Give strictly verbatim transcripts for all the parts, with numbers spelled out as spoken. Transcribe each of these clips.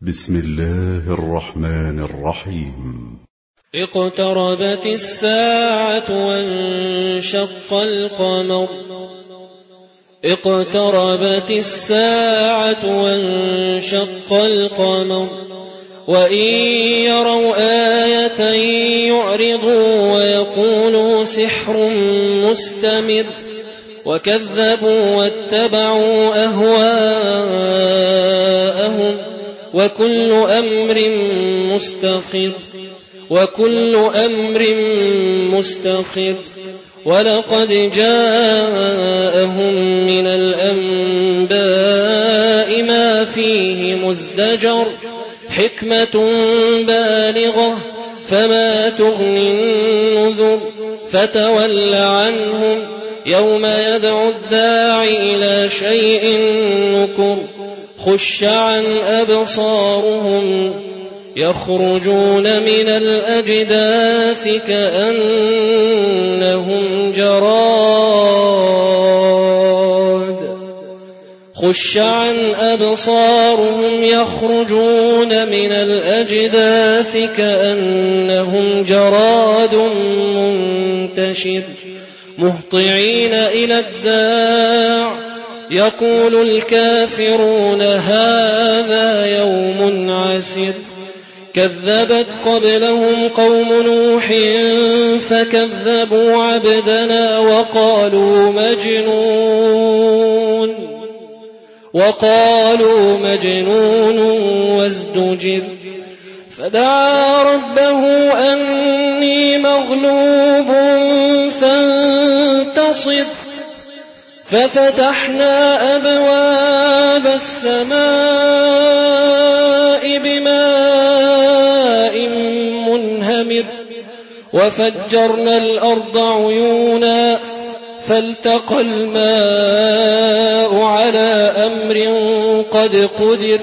بسم الله الرحمن الرحيم. اقتربت الساعة وانشق القمر اقتربت الساعة وانشق القمر وإن يروا آية يعرضوا ويقولوا سحر مستمر وكذبوا واتبعوا أهواءهم وكل أمر مستقر وكل أمر مستقر ولقد جاءهم من الأنباء ما فيه مزدجر حكمة بالغة فما تغني النذر فتول عنهم يوم يدعو الداعي إلى شيء نكر خش عن أبصارهم يخرجون من الأجداث كأنهم جراد خش عن أبصارهم يخرجون من الأجداث كأنهم جراد منتشر مهطعين إلى الداع يقول الكافرون هذا يوم عسر كذبت قبلهم قوم نوح فكذبوا عبدنا وقالوا مجنون وقالوا مجنون وازدجر فدعا ربه أني مغلوب فانتصر ففتحنا أبواب السماء بماء منهمر وفجرنا الأرض عيونا فالتقى الماء على أمر قد قدر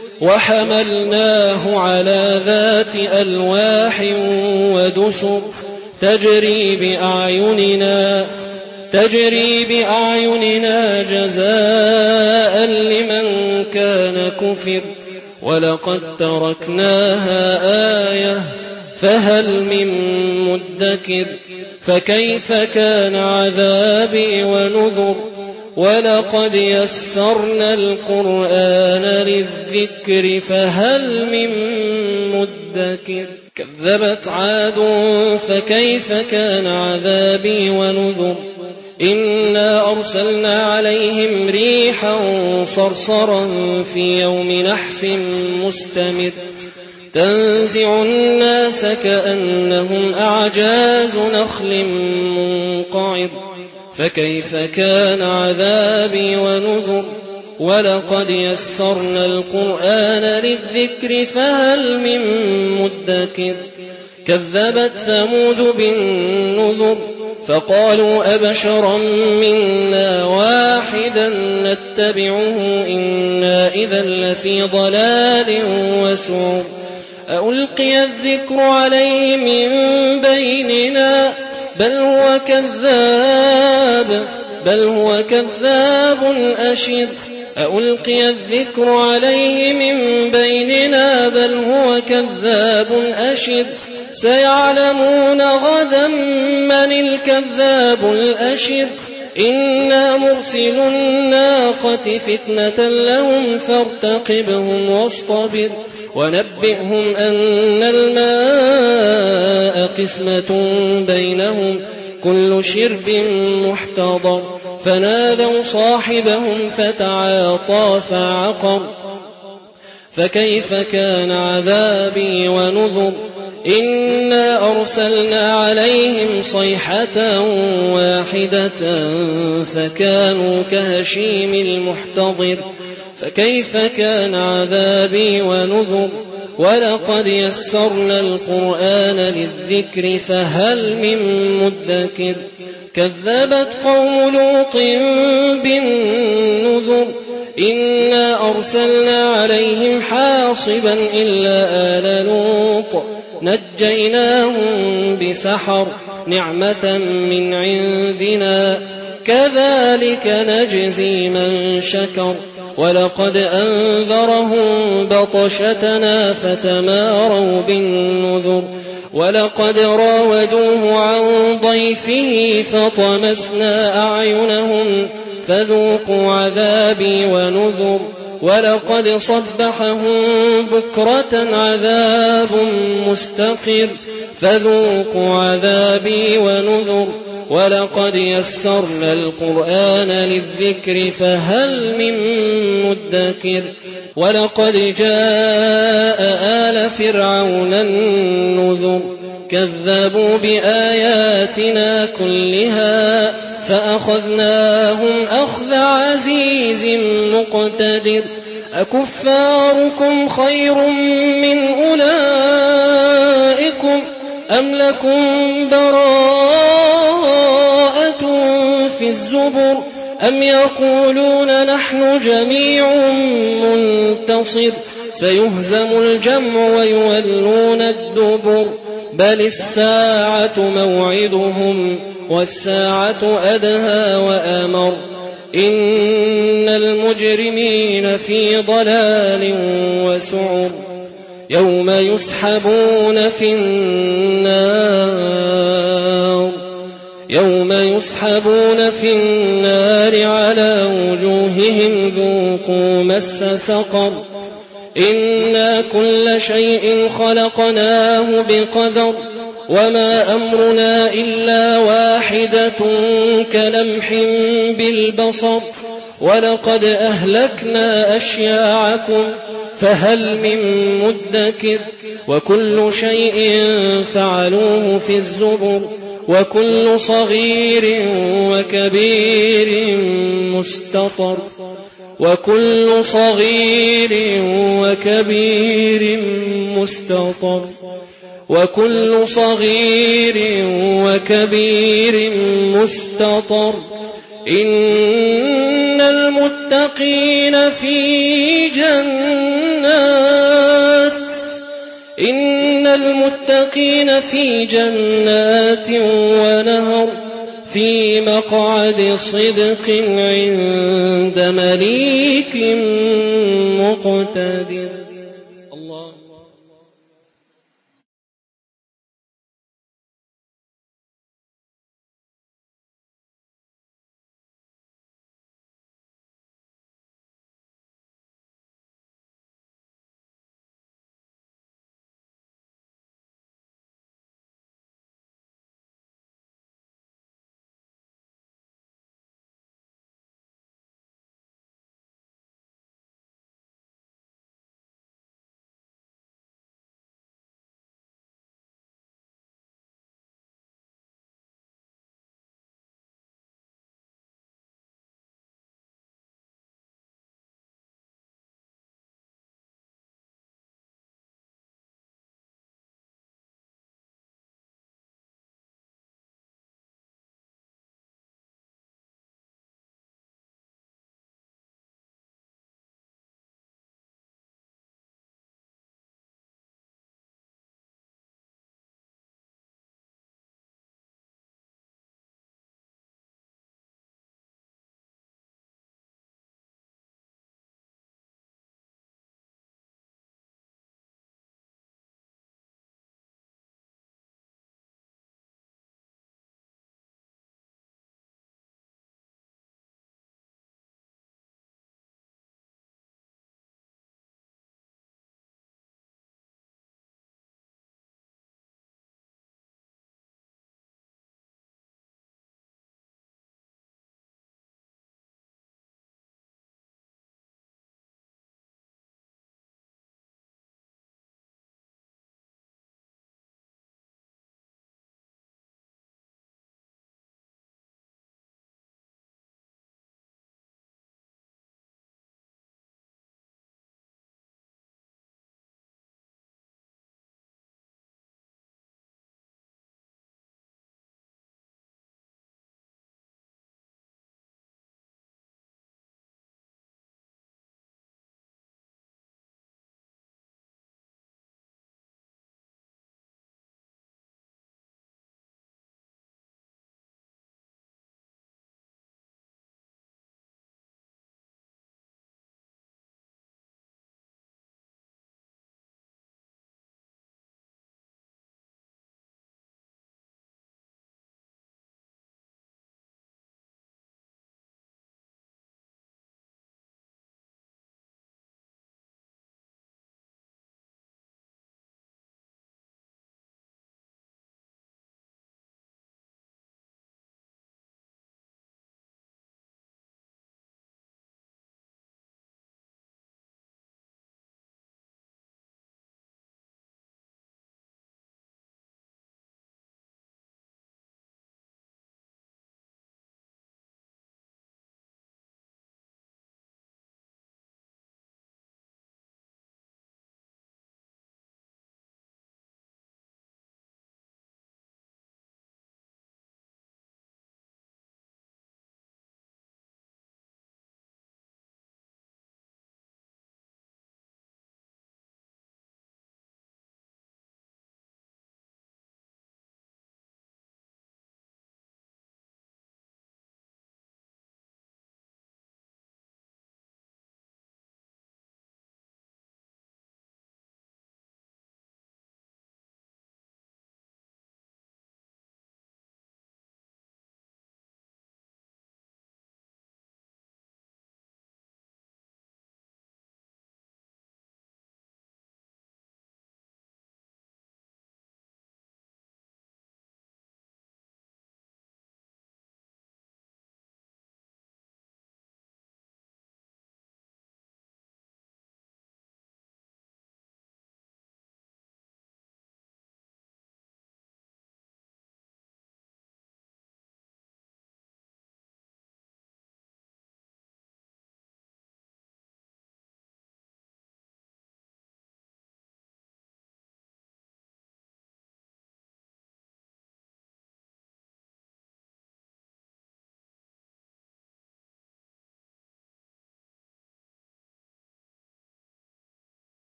وحملناه على ذات ألواح ودسر تجري بأعيننا تجري بأعيننا جزاء لمن كان كفر ولقد تركناها آية فهل من مدكر فكيف كان عذابي ونذر ولقد يسرنا القرآن للذكر فهل من مدكر كذبت عاد فكيف كان عذابي ونذر إنا أرسلنا عليهم ريحا صرصرا في يوم نحس مستمر تنزع الناس كأنهم أعجاز نخل منقعر فكيف كان عذابي ونذر ولقد يسرنا القرآن للذكر فهل من مدكر كذبت ثمود بالنذر فقالوا أبشرا منا واحدا نتبعه إنا إذا لفي ضلال وسعر ألقي الذكر عليه من بيننا بل هو كذاب بل هو كذاب أشر ألقي الذكر عليه من بيننا بل هو كذاب أشر سيعلمون غدا من الكذاب الأشر إنا مرسل الناقة فتنة لهم فارتقبهم واصطبر ونبئهم أن الماء قسمة بينهم كل شرب محتضر فنادوا صاحبهم فتعاطى فعقر فكيف كان عذابي ونذر إنا أرسلنا عليهم صيحة واحدة فكانوا كهشيم المحتضر فكيف كان عذابي ونذر ولقد يسرنا القرآن للذكر فهل من مدكر كذبت قوم لوط بالنذر إنا أرسلنا عليهم حاصبا إلا آل لوط نجيناهم بسحر نعمة من عندنا كذلك نجزي من شكر ولقد أنذرهم بطشتنا فتماروا بالنذر ولقد راودوه عن ضيفه فطمسنا أعينهم فذوقوا عذابي ونذر ولقد صبحهم بكرة عذاب مستقر فذوقوا عذابي ونذر ولقد يسرنا القرآن للذكر فهل من مدكر ولقد جاء آل فرعون النذر كذبوا بآياتنا كلها فأخذناهم أخذ عزيز مقتدر أكفاركم خير من أولئكم أم لكم براءة في الزبر أم يقولون نحن جميع منتصر سيهزم الجمع ويولون الدبر بل الساعة موعدهم والساعة أدهى وأمر إن المجرمين في ضلال وسعر يوم يسحبون في النار يوم يسحبون في النار على وجوههم ذوقوا مس سقر إنا كل شيء خلقناه بقدر وما أمرنا إلا واحدة كلمح بالبصر ولقد أهلكنا أشياعكم فهل من مدكر وكل شيء فعلوه في الزبر وكل صغير وكبير مستطر وكل صغير وكبير مستطر وكل صغير وكبير مستطر إن المتقين في جنات إن المتقين في جنات ونهر في مقعد صدق عند مليك مقتدر الله